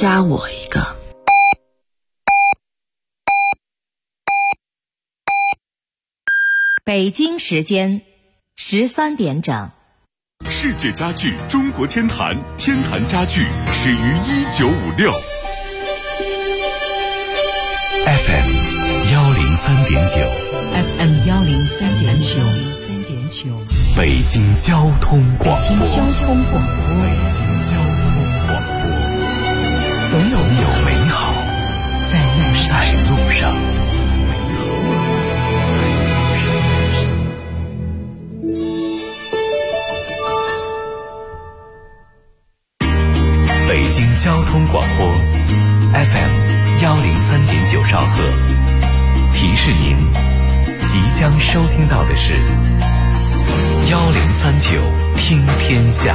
加我一个。 北京时间13点整。 世界家具中国天坛，天坛家具始于1956。FM 103.9，FM 103.9， 北京交通广播， 北京交通广播， 总有美好在路上。北京交通广播 FM 103.9兆赫，提示您即将收听到的是1039听天下。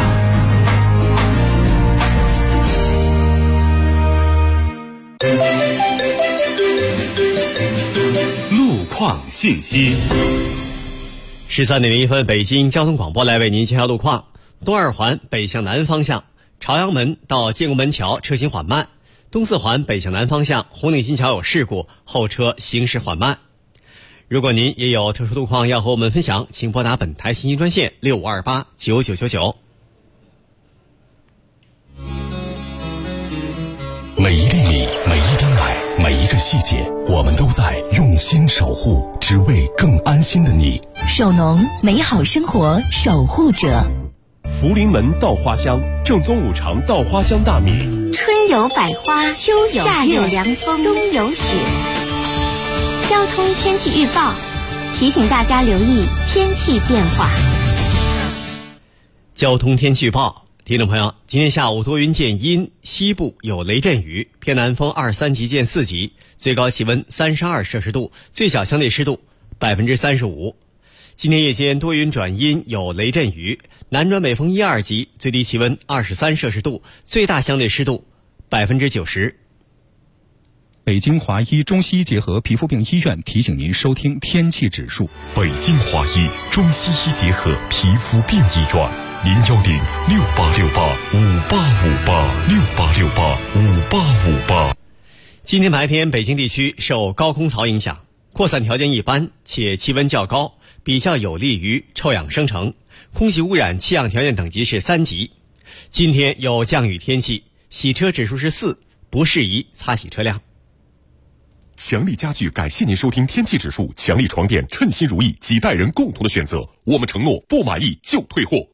路况信息。 13点01分，北京交通广播来为您介绍路况。东二环北向南方向，朝阳门到建国门桥车行缓慢；东四环北向南方向，红领巾桥有事故，后车行驶缓慢。如果您也有特殊路况要和我们分享，请拨打本台信息专线65289999。 每一粒米，每一吨奶，每一个细节，我们都在用心守护，只为更安心的你。 首农，美好生活守护者。 福临门稻花香，正宗五常稻花香大米。 春有百花，秋有夏有凉风，冬有雪。交通天气预报提醒大家留意天气变化。 交通天气预报，听众朋友，今天下午多云见阴，西部有雷阵雨，偏南风2-3级见4级，最高气温32摄氏度，最小相对湿度35%。今天夜间多云转阴，有雷阵雨，南转北风1-2级，最低气温23摄氏度，最大相对湿度90%。 北京华医中西医结合皮肤病医院提醒您收听天气指数。 北京华医中西医结合皮肤病医院，0106868585858，68685858。 今天白天北京地区受高空槽影响，扩散条件一般，且气温较高，比较有利于臭氧生成，空气污染气象条件等级是3级。今天有降雨天气，洗车指数是4，不适宜擦洗车辆。 强力家具感谢您收听天气指数，强力床垫称心如意，几代人共同的选择，我们承诺不满意就退货。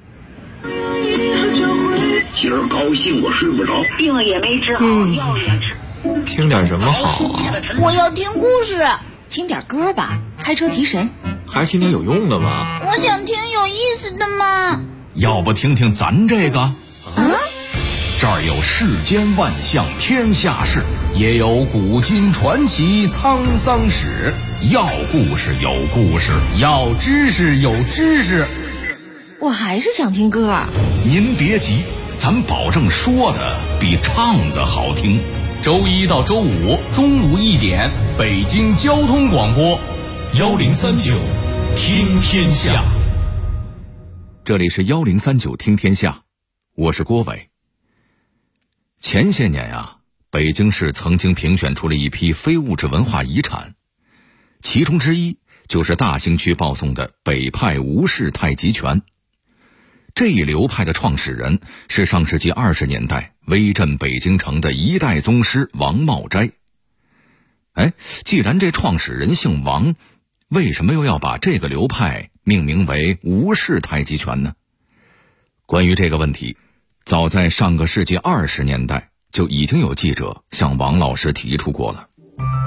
今儿高兴我睡不着， 病也没治好，药也吃。 听点什么好啊？ 我要听故事。 听点歌吧，开车提神。 还是听点有用的吧。 我想听有意思的嘛。 要不听听咱这个？这儿有世间万象天下事，也有古今传奇沧桑史。要故事有故事，要知识有知识。 我还是想听歌。 您别急，咱保证说的比唱的好听。周一到周五中午1点，北京交通广播1039听天下。这里是1039听天下，我是郭伟。前些年啊，北京市曾经评选出了一批非物质文化遗产，其中之一就是大兴区抱诵的北派吴氏太极拳。这一流派的创始人是上世纪20年代威震北京城的一代宗师王茂斋。既然这创始人姓王，为什么又要把这个流派命名为吴氏太极拳呢？关于这个问题，早在上个世纪20年代就已经有记者向王老师提出过了。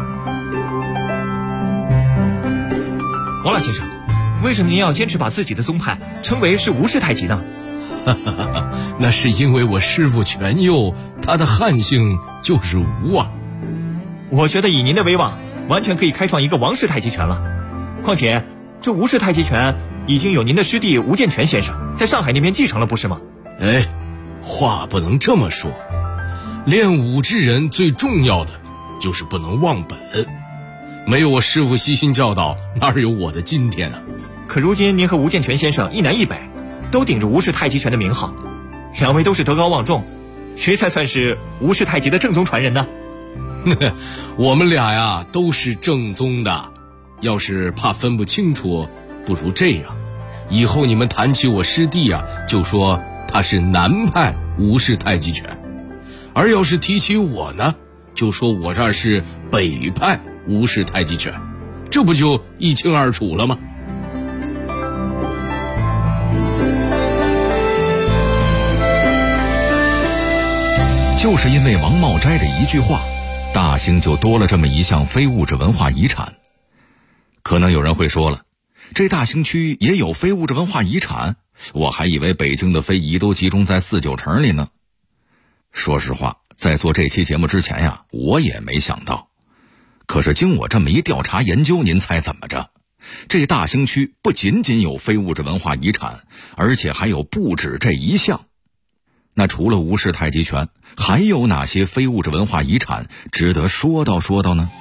王老先生，为什么您要坚持把自己的宗派称为是吴氏太极呢？ 那是因为我师父全佑，他的汉姓就是吴啊。 我觉得以您的威望，完全可以开创一个王氏太极拳了。况且这吴氏太极拳已经有您的师弟吴建全先生在上海那边继承了，不是吗？ 话不能这么说，练武之人最重要的就是不能忘本，没有我师父悉心教导，哪有我的今天啊？ 可如今您和吴建全先生一南一北，都顶着吴氏太极拳的名号，两位都是德高望重， 谁才算是吴氏太极的正宗传人呢？ 我们俩呀都是正宗的，要是怕分不清楚，不如这样，以后你们谈起我师弟啊，就说他是南派吴氏太极拳，而要是提起我呢，就说我这儿是北派吴氏太极拳，这不就一清二楚了吗？ 就是因为王茂斋的一句话，大兴就多了这么一项非物质文化遗产。可能有人会说了，这大兴区也有非物质文化遗产，我还以为北京的非遗都集中在4、9城里呢。说实话，在做这期节目之前呀，我也没想到。可是经我这么一调查研究，您猜怎么着？这大兴区不仅仅有非物质文化遗产，而且还有不止这一项。那除了吴氏太极拳，还有哪些非物质文化遗产值得说道呢？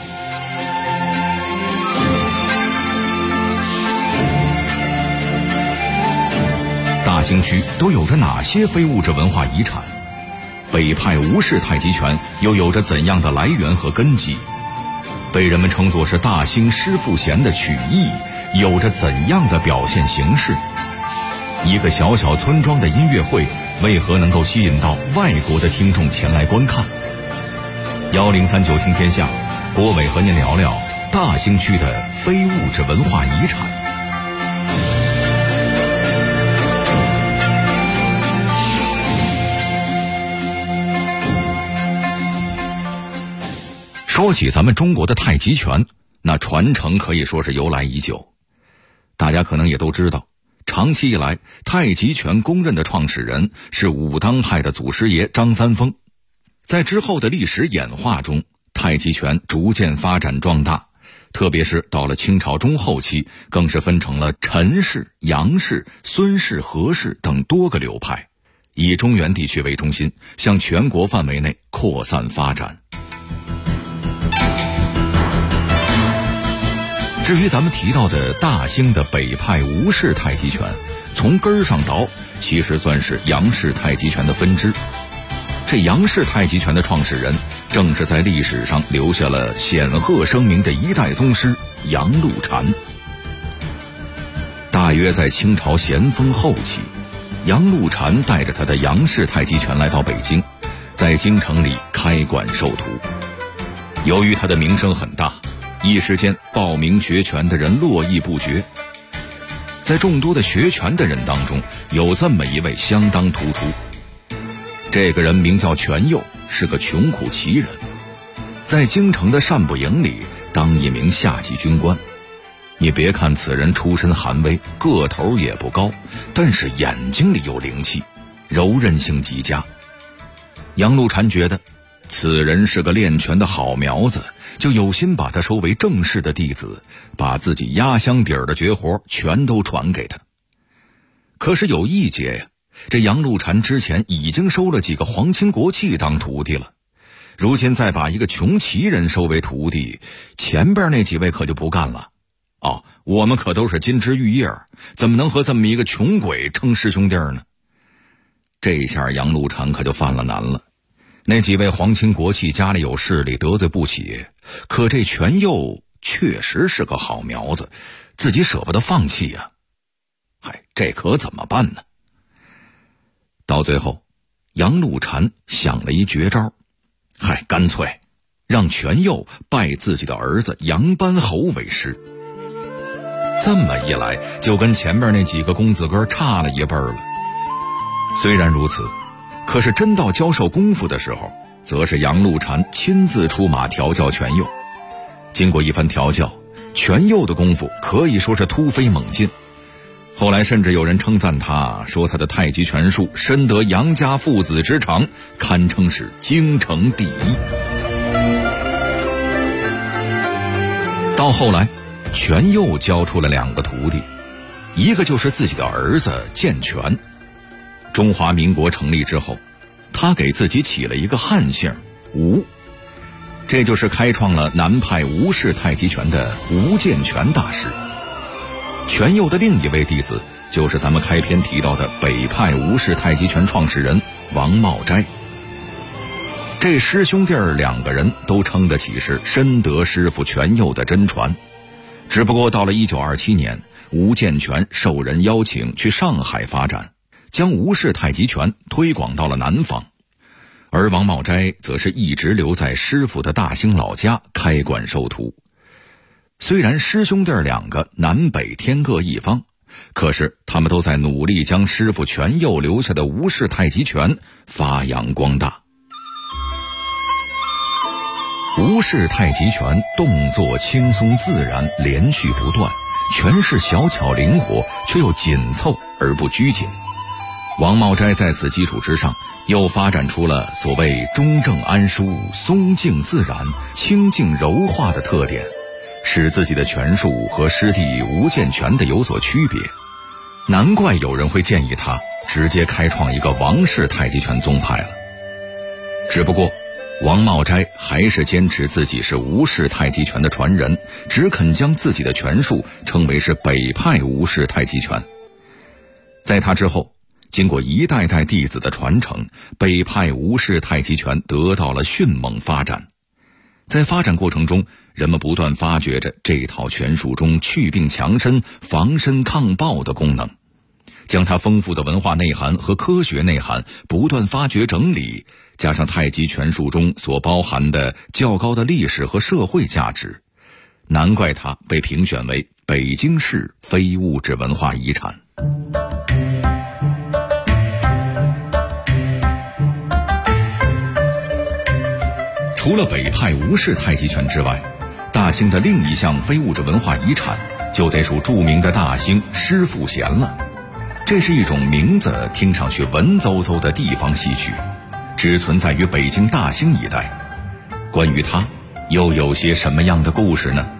大兴区都有着哪些非物质文化遗产？北派吴氏太极拳又有着怎样的来源和根基？被人们称作是大兴师傅弦的曲艺有着怎样的表现形式？一个小小村庄的音乐会为何能够吸引到外国的听众前来观看？1039听天下，郭伟和您聊聊大兴区的非物质文化遗产。说起咱们中国的太极拳，那传承可以说是由来已久。大家可能也都知道，长期以来太极拳公认的创始人是武当派的祖师爷张三丰。在之后的历史演化中，太极拳逐渐发展壮大，特别是到了清朝中后期，更是分成了陈氏、杨氏、孙氏、何氏等多个流派，以中原地区为中心，向全国范围内扩散发展。至于咱们提到的大兴的北派吴氏太极拳，从根儿上倒，其实算是杨氏太极拳的分支。这杨氏太极拳的创始人，正是在历史上留下了显赫声名的一代宗师杨露禅。大约在清朝咸丰后期，杨露禅带着他的杨氏太极拳来到北京，在京城里开馆授徒。由于他的名声很大，一时间报名学拳的人络绎不绝。在众多的学拳的人当中，有这么一位相当突出。这个人名叫全佑，是个穷苦奇人，在京城的善部营里当一名下级军官。你别看此人出身寒微，个头也不高，但是眼睛里有灵气，柔韧性极佳。杨露禅觉得此人是个练拳的好苗子，就有心把他收为正式的弟子，把自己压箱底儿的绝活全都传给他。可是有一节呀，这杨露禅之前已经收了几个皇亲国戚当徒弟了，如今再把一个穷奇人收为徒弟，前边那几位可就不干了。我们可都是金枝玉叶，怎么能和这么一个穷鬼称师兄弟呢？这下杨露禅可就犯了难了。那几位皇亲国戚家里有势力，得罪不起，可这全佑确实是个好苗子，自己舍不得放弃呀。这可怎么办呢？到最后，杨露禅想了一绝招，干脆让全佑拜自己的儿子杨班侯为师。这么一来，就跟前面那几个公子哥差了一辈了。虽然如此，可是真到教授功夫的时候，则是杨露禅亲自出马调教全佑。经过一番调教，全佑的功夫可以说是突飞猛进。后来甚至有人称赞他，说他的太极拳术深得杨家父子之长，堪称是京城第一。到后来，全佑教出了2个徒弟，一个就是自己的儿子健全。中华民国成立之后，他给自己起了一个汉姓吴，这就是开创了南派吴氏太极拳的吴健全大师。全佑的另一位弟子就是咱们开篇提到的北派吴氏太极拳创始人王茂斋。 这师兄弟儿2个人都称得起是深得师傅全佑的真传。只不过到了1927年，吴建全受人邀请去上海发展，将吴氏太极拳推广到了南方，而王茂斋则是一直留在师傅的大兴老家开馆授徒。虽然师兄弟2个南北天各一方，可是他们都在努力将师傅全佑留下的吴氏太极拳发扬光大。吴氏太极拳动作轻松自然，连续不断，拳式小巧灵活，却又紧凑而不拘谨。王茂斋在此基础之上，又发展出了所谓中正安舒、松静自然、清静柔化的特点，使自己的拳术和师弟吴建全的有所区别。难怪有人会建议他直接开创一个王氏太极拳宗派了。只不过王茂斋还是坚持自己是吴氏太极拳的传人，只肯将自己的拳术称为是北派吴氏太极拳。在他之后，经过一代代弟子的传承，北派吴氏太极拳得到了迅猛发展。在发展过程中，人们不断发掘着这套拳术中祛病强身、防身抗暴的功能，将它丰富的文化内涵和科学内涵不断发掘整理，加上太极拳术中所包含的较高的历史和社会价值，难怪它被评选为北京市非物质文化遗产。除了北派吴氏太极拳之外，大兴的另一项非物质文化遗产就得属著名的大兴师傅弦了。这是一种名字听上去文绉绉的地方戏曲，只存在于北京大兴一带。关于它，又有些什么样的故事呢？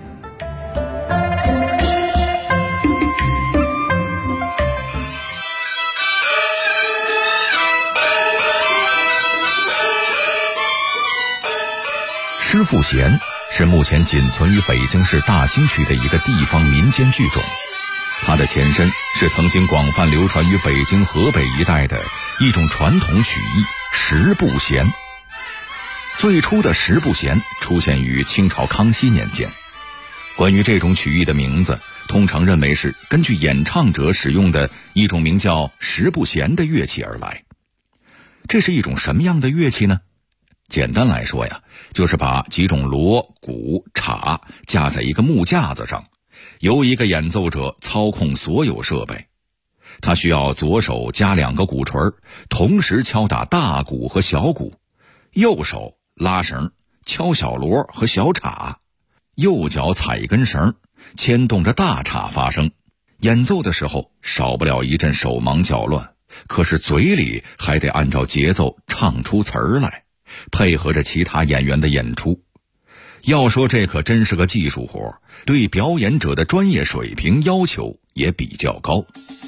师傅弦是目前仅存于北京市大兴区的一个地方民间剧种，它的前身是曾经广泛流传于北京河北一带的一种传统曲艺十步弦。最初的十步弦出现于清朝康熙年间。关于这种曲艺的名字，通常认为是根据演唱者使用的一种名叫十步弦的乐器而来。这是一种什么样的乐器呢？简单来说呀，就是把几种锣、鼓、镲架在一个木架子上，由一个演奏者操控所有设备。他需要左手夹2个鼓槌，同时敲打大鼓和小鼓，右手拉绳敲小锣和小镲，右脚踩一根绳牵动着大镲发声。演奏的时候少不了一阵手忙脚乱，可是嘴里还得按照节奏唱出词儿来，配合着其他演员的演出。要说这可真是个技术活，对表演者的专业水平要求也比较高。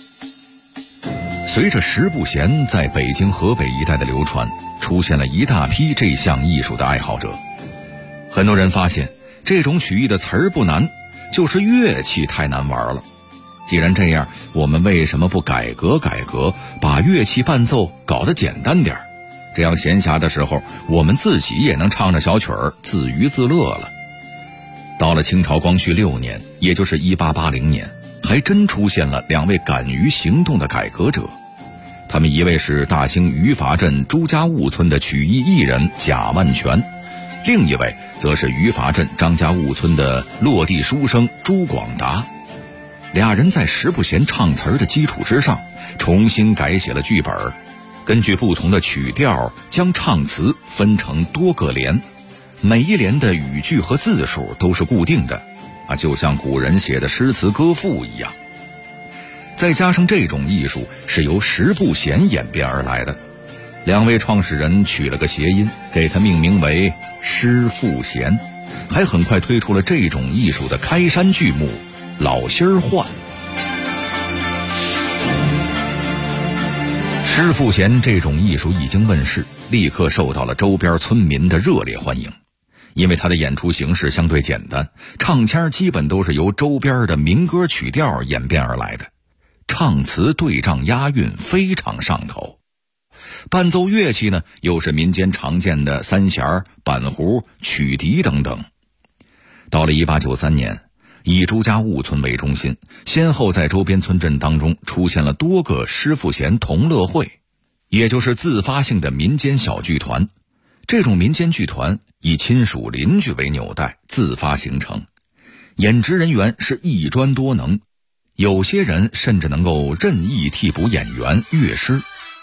随着十步弦在北京河北一带的流传，出现了一大批这项艺术的爱好者。很多人发现这种曲艺的词儿不难，就是乐器太难玩了。既然这样，我们为什么不改革改革，把乐器伴奏搞得简单点儿？这样闲暇的时候，我们自己也能唱着小曲儿自娱自乐了。到了清朝光绪6年，也就是1880年，还真出现了2位敢于行动的改革者。他们一位是大兴余法镇朱家务村的曲艺艺人贾万全，另一位则是余法镇张家务村的落地书生朱广达。俩人在十步弦唱词儿的基础之上，重新改写了剧本，根据不同的曲调将唱词分成多个联，每一联的语句和字数都是固定的就像古人写的诗词歌赋一样。再加上这种艺术是由十步弦演变而来的，2位创始人取了个谐音，给它命名为师傅弦，还很快推出了这种艺术的开山剧目老心儿换。师傅弦这种艺术一经问世，立刻受到了周边村民的热烈欢迎。因为他的演出形式相对简单，唱腔基本都是由周边的民歌曲调演变而来的，唱词对仗押韵非常上口。 伴奏乐器呢，又是民间常见的三弦、板胡、曲笛等等。到了1893年，以朱家坞村为中心，先后在周边村镇当中出现了多个师傅弦同乐会，也就是自发性的民间小剧团。这种民间剧团以亲属邻居为纽带，自发形成，演职人员是一专多能，有些人甚至能够任意替补演员、乐师。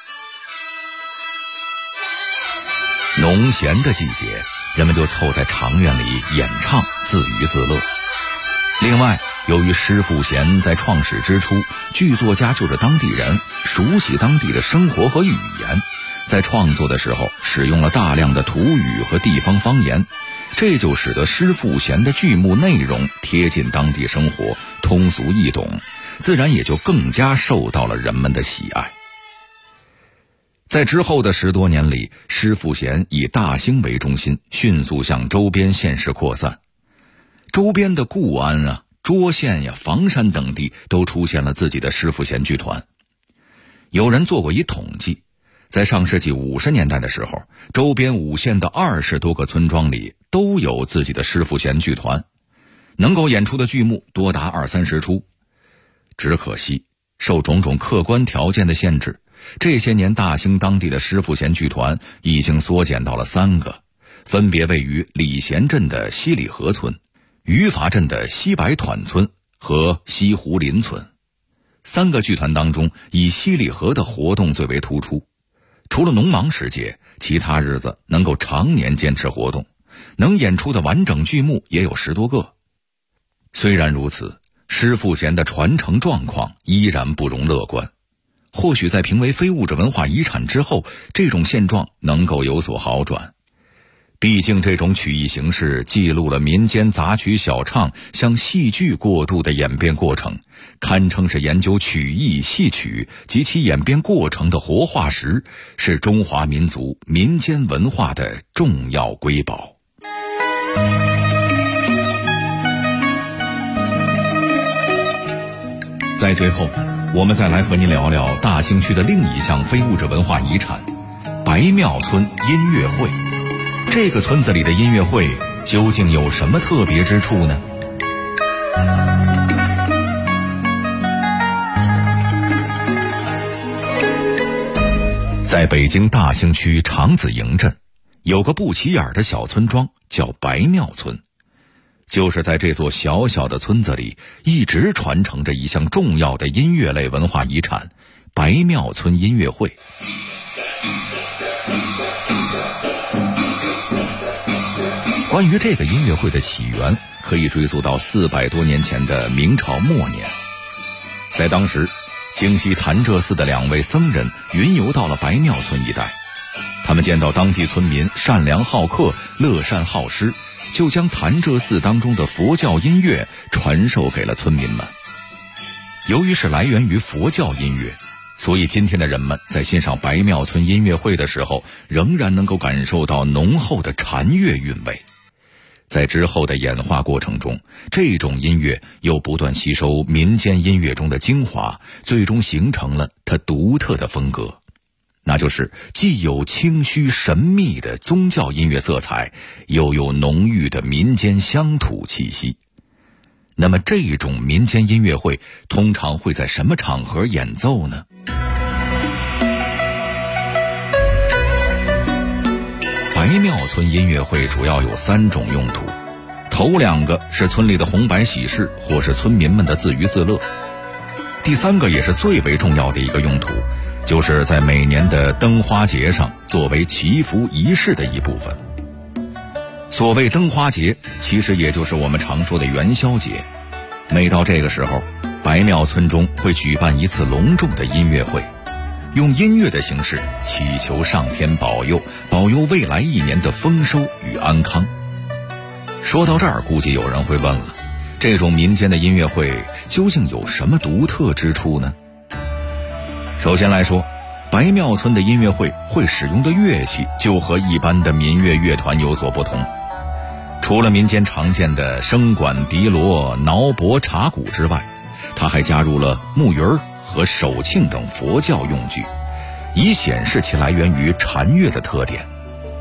农闲的季节，人们就凑在长院里演唱，自娱自乐。另外，由于师傅弦在创始之初，剧作家就是当地人，熟悉当地的生活和语言，在创作的时候使用了大量的土语和地方方言，这就使得师傅弦的剧目内容贴近当地生活，通俗易懂，自然也就更加受到了人们的喜爱。在之后的10多年里，师傅弦以大兴为中心，迅速向周边县市扩散。周边的固安啊、涿县呀、房山等地都出现了自己的师傅弦剧团。有人做过一统计，在上世纪50年代的时候，周边5县的20多个村庄里都有自己的师傅弦剧团，能够演出的剧目多达20-30出。只可惜受种种客观条件的限制，这些年大兴当地的师傅弦剧团已经缩减到了3个，分别位于礼贤镇的西里河村、余伐镇的西白团村和西湖林村。3个剧团当中，以西里河的活动最为突出，除了农忙时节，其他日子能够常年坚持活动，能演出的完整剧目也有10多个。虽然如此，师傅弦的传承状况依然不容乐观。或许在评为非物质文化遗产之后，这种现状能够有所好转。毕竟这种曲艺形式记录了民间杂曲小唱向戏剧过渡的演变过程，堪称是研究曲艺、戏曲及其演变过程的活化石，是中华民族民间文化的重要瑰宝。在最后，我们再来和您聊聊大兴区的另一项非物质文化遗产——白庙村音乐会。这个村子里的音乐会究竟有什么特别之处呢？在北京大兴区长子营镇，有个不起眼的小村庄叫白庙村。就是在这座小小的村子里，一直传承着一项重要的音乐类文化遗产——白庙村音乐会。关于这个音乐会的起源，可以追溯到400多年前的明朝末年。在当时，京西潭柘寺的2位僧人云游到了白庙村一带，他们见到当地村民善良好客、乐善好施，就将潭柘寺当中的佛教音乐传授给了村民们。由于是来源于佛教音乐，所以今天的人们在欣赏白庙村音乐会的时候，仍然能够感受到浓厚的禅乐韵味。在之后的演化过程中，这种音乐又不断吸收民间音乐中的精华，最终形成了它独特的风格，那就是既有清虚神秘的宗教音乐色彩，又有浓郁的民间乡土气息。那么这种民间音乐会通常会在什么场合演奏呢？白庙村音乐会主要有3种用途，头2个是村里的红白喜事，或是村民们的自娱自乐。第3个也是最为重要的一个用途，就是在每年的灯花节上作为祈福仪式的一部分。所谓灯花节，其实也就是我们常说的元宵节。每到这个时候，白庙村中会举办一次隆重的音乐会，用音乐的形式祈求上天保佑未来1年的丰收与安康。说到这儿，估计有人会问了，这种民间的音乐会究竟有什么独特之处呢？首先来说，白庙村的音乐会使用的乐器就和一般的民乐乐团有所不同。除了民间常见的笙管、笛锣、挠钹、茶鼓之外，它还加入了木鱼儿和手磬等佛教用具， 以显示其来源于禅乐的特点。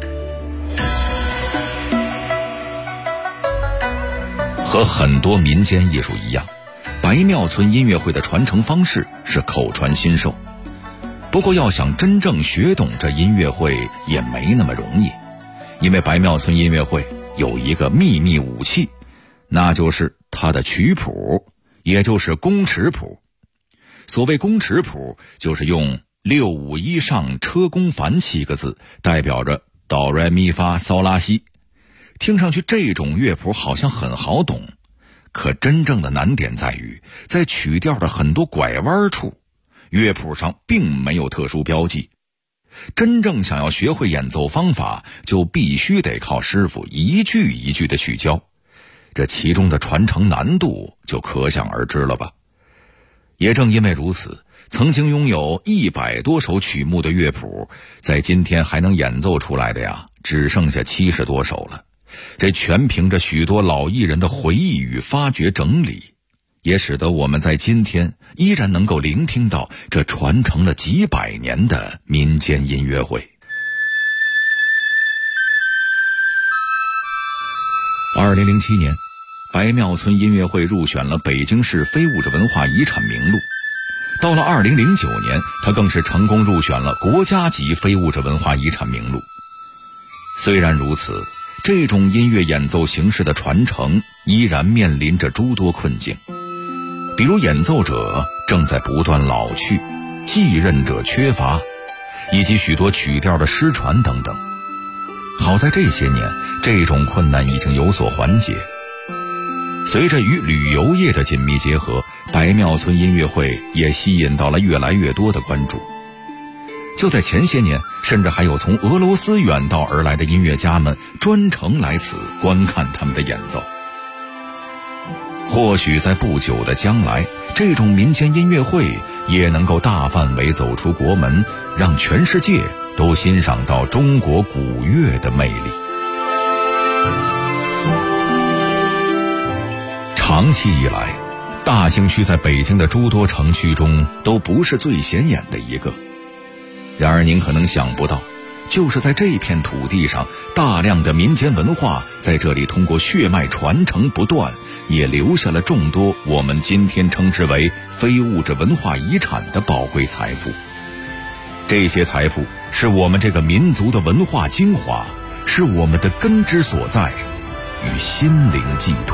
和很多民间艺术一样，白庙村音乐会的传承方式是口传心授。不过要想真正学懂这音乐会也没那么容易，因为白庙村音乐会有一个秘密武器，那就是它的曲谱，也就是宫尺谱。所谓宫尺谱，就是用651上车宫繁7个字代表着哆来咪发嗦拉西。听上去这种乐谱好像很好懂，可真正的难点在于，在曲调的很多拐弯处，乐谱上并没有特殊标记。真正想要学会演奏方法，就必须得靠师傅一句一句的去教，这其中的传承难度就可想而知了吧。也正因为如此，曾经拥有100多首曲目的乐谱，在今天还能演奏出来的呀，只剩下70多首了。这全凭着许多老艺人的回忆与发掘整理，也使得我们在今天依然能够聆听到这传承了几百年的民间音乐会。2007年，白庙村音乐会入选了北京市非物质文化遗产名录。到了2009年，它更是成功入选了国家级非物质文化遗产名录。虽然如此，这种音乐演奏形式的传承依然面临着诸多困境，比如演奏者正在不断老去，继任者缺乏，以及许多曲调的失传等等。好在这些年，这种困难已经有所缓解。随着与旅游业的紧密结合，白庙村音乐会也吸引到了越来越多的关注。就在前些年，甚至还有从俄罗斯远道而来的音乐家们专程来此观看他们的演奏。或许在不久的将来，这种民间音乐会也能够大范围走出国门，让全世界都欣赏到中国古乐的魅力。长期以来，大兴区在北京的诸多城区中都不是最显眼的一个。然而您可能想不到，就是在这片土地上，大量的民间文化在这里通过血脉传承不断，也留下了众多我们今天称之为非物质文化遗产的宝贵财富。这些财富是我们这个民族的文化精华，是我们的根之所在与心灵寄托。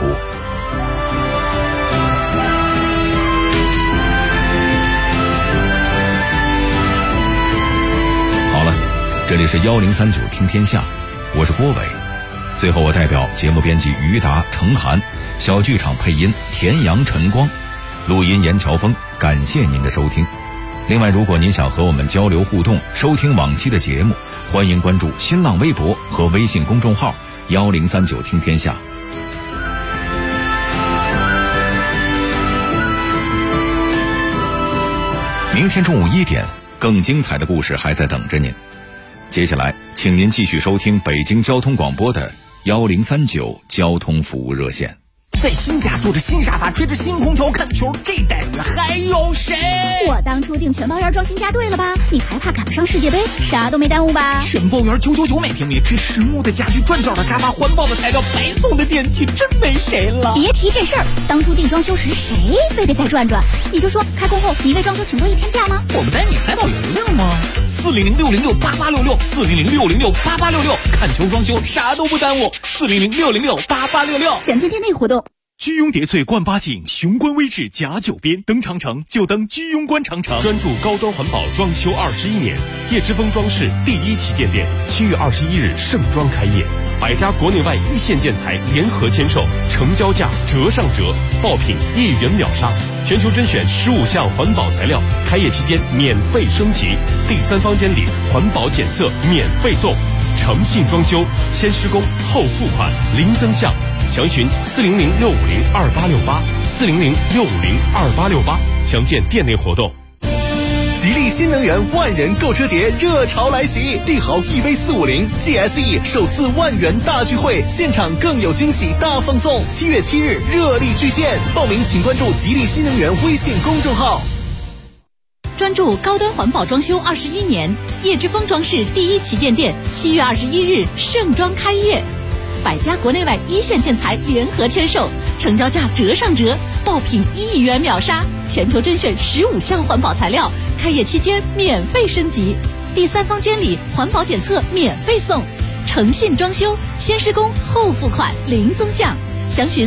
这里是1039听天下，我是郭伟。最后我代表节目编辑于达、程涵，小剧场配音田阳、陈光，录音严乔峰，感谢您的收听。另外，如果您想和我们交流互动，收听往期的节目，欢迎关注新浪微博和微信公众号1039听天下。明天中午1点，更精彩的故事还在等着您。接下来请您继续收听北京交通广播的1039交通服务热线。 在新家坐着新沙发，吹着新空调看球，这待遇还有谁？ 我当初订全包园装新家对了吧？你还怕赶不上世界杯？啥都没耽误吧？ 全包园999每平米，这实木的家具，转角的沙发，环保的材料，白送的电器，真没谁了。 别提这事儿，当初订装修时谁非得再转转？你就说开工后你为装修请多1天假吗？ 我们带你海岛邮令吗？400-606-8866，400-606-8866，看球装修啥都不耽误，400-606-8866。 详情店内活动。 居庸叠翠冠八景，雄关微志甲9边，登长城就登居庸关长城，专注高端环保装修21年。叶之峰装饰第1旗舰店7月21日盛装开业，100家国内外一线建材联合签售，成交价折上折，爆品1元秒杀，全球甄选15项环保材料，开业期间免费升级，第3方监理，环保检测免费送，诚信装修，先施工后付款，零增项。详询400-650-2868，400-650-2868，详见店内活动。 吉利新能源万人购车节热潮来袭，帝豪 EV450 GSE 首次10000元大聚会，现场更有惊喜大放送。7月7日热力巨献，报名请关注吉利新能源微信公众号。 专注高端环保装修21年，叶之峰装饰第一旗舰店7月21日盛装开业，100家国内外一线建材联合签售，成交价折上折，爆品1亿元秒杀，全球甄选15项环保材料，开业期间免费升级，第三方监理环保检测免费送，诚信装修，先施工后付款零增项，详询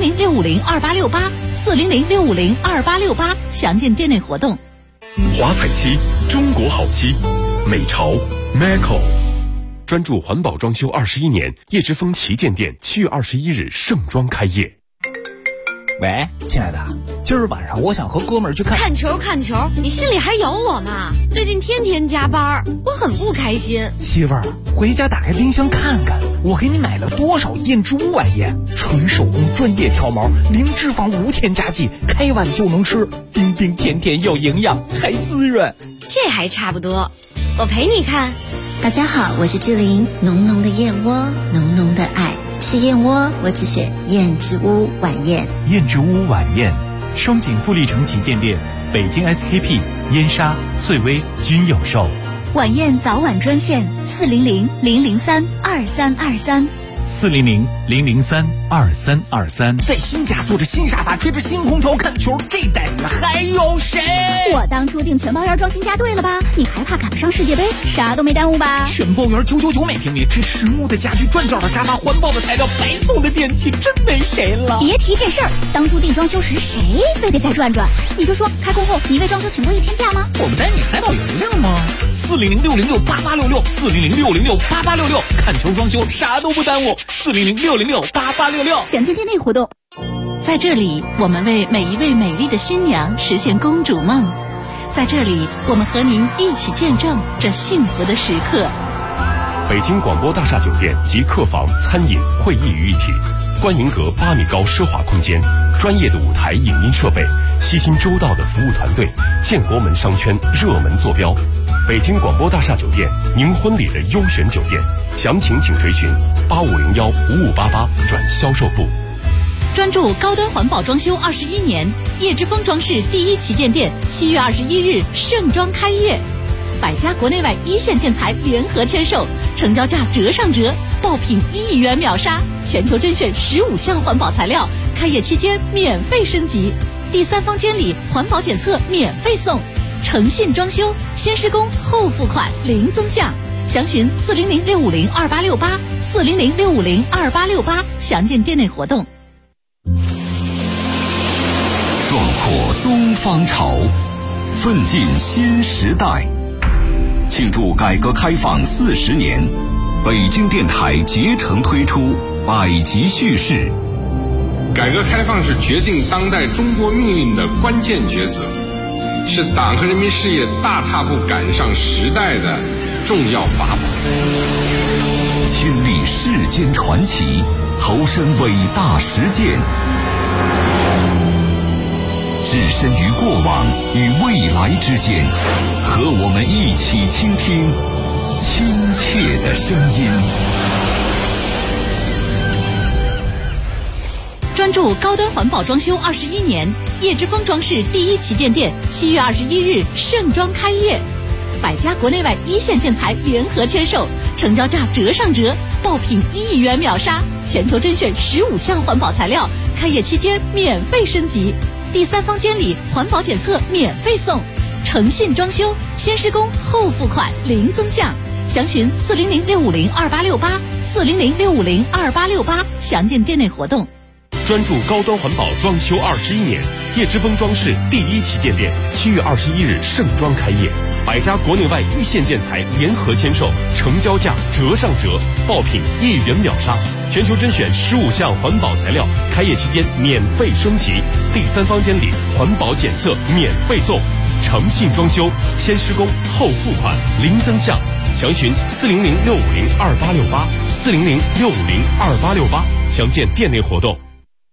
400-650-2868，400-650-2868，详见店内活动。 华彩漆，中国好漆，美潮 Maco， 专注环保装修21年，叶之峰旗舰店7月21日盛装开业。 喂，亲爱的，今儿晚上我想和哥们儿去看球，你心里还有我吗？最近天天加班，我很不开心。 媳妇儿，回家打开冰箱看看，我给你买了多少燕之屋晚宴，纯手工专业挑毛，零脂肪无添加剂，开碗就能吃，冰冰甜甜有营养，还滋润。 这还差不多，我陪你看。 大家好，我是志玲，浓浓的燕窝，浓浓的爱。吃燕窝，我只选燕之屋晚宴。 燕之屋晚宴，双井富力城旗舰店、北京 SKP、燕莎、翠微均有售。 晚宴早晚专线400-003-2323。 400-003-2323。 在新家坐着新沙发，吹着新空调看球，这待遇还有谁？ 我当初订全包园装新家对了吧？你还怕赶不上世界杯？啥都没耽误吧？ 全包园999每平米，这实木的家具、转角的沙发、环保的材料、白送的电器，真没谁了。 别提这事儿，当初订装修时谁非得再转转？你就说开工后你为装修请过1天假吗？ 我们带你开导邮件吗？400-606-8866，400-606-8866，看球装修啥都不耽误。400-606-8866， 详见店内活动。 在这里，我们为每一位美丽的新娘实现公主梦。在这里，我们和您一起见证这幸福的时刻。 北京广播大厦酒店集客房、餐饮、会议于一体，观迎阁8米高奢华空间，专业的舞台影音设备，悉心周到的服务团队，建国门商圈热门坐标。北京广播大厦酒店，您婚礼的优选酒店，详情请垂询8501-5588转销售部。 专注高端环保装修21年，叶之峰装饰第一旗舰店7月21日盛装开业，100家国内外一线建材联合签售，成交价折上折，爆品1亿元秒杀，全球甄选15项环保材料，开业期间免费升级，第三方监理环保检测免费送，诚信装修，先施工后付款零增项，详询400-650-2868，400-650-2868，详见店内活动。 壮阔东方潮，奋进新时代。庆祝改革开放40年，北京电台竭诚推出百集叙事。 改革开放是决定当代中国命运的关键抉择，是党和人民事业大踏步赶上时代的重要法宝。 亲历世间传奇，投身伟大实践，置身于过往与未来之间，和我们一起倾听亲切的声音。 专注高端环保装修21年，叶之峰装饰第一旗舰店7月21日盛装开业，100家国内外一线建材联合签售，成交价折上折，爆品1亿元秒杀，全球甄选15项环保材料，开业期间免费升级，第三方监理环保检测免费送，诚信装修，先施工后付款零增项，详询400-650-2868，400-650-2868，详见店内活动。 专注高端环保装修21年，叶之峰装饰第一旗舰店7月21日盛装开业，100家国内外一线建材联合签售，成交价折上折，爆品1亿元秒杀，全球甄选15项环保材料，开业期间免费升级，第三方监理环保检测免费送，诚信装修，先施工后付款零增项，详询400-650-2868，400-650-2868，详见店内活动。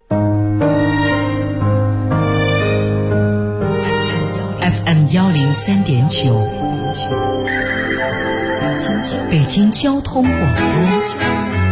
FM 103.9，北京交通广播。